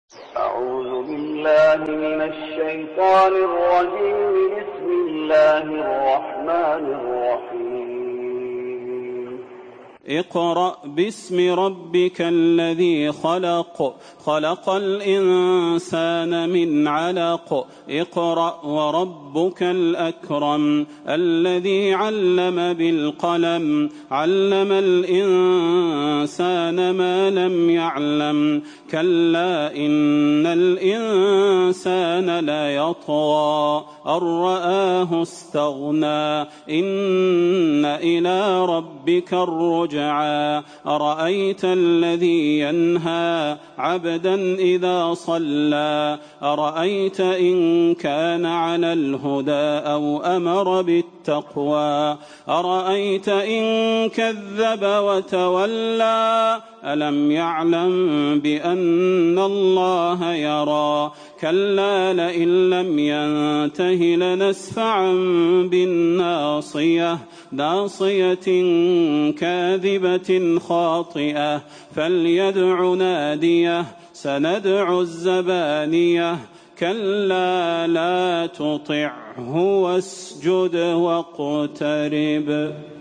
أعوذ بالله من الشيطان الرجيم. بسم الله الرحمن الرحيم. اقرأ باسم ربك الذي خلق، خلق الإنسان من علق. اقرأ وربك الأكرم الذي علم بالقلم، علم الإنسان ما لم يعلم. كلا إن الإنسان ليطغى أن رآه استغنى. إن إلى ربك الرجعى. أرأيت الذي ينهى عبدا إذا صلى. أرأيت إن كان على الهدى أو أمر بالتقوى. أرأيت إن كذب وتولى. ألم يعلم بأن الله يرى. كلا لئن لم ينته لنسفعا بالناصية، ناصية كاذبة خاطئة. فليدع ناديه سندع الزبانية. كلا لا تطعه واسجد واقترب.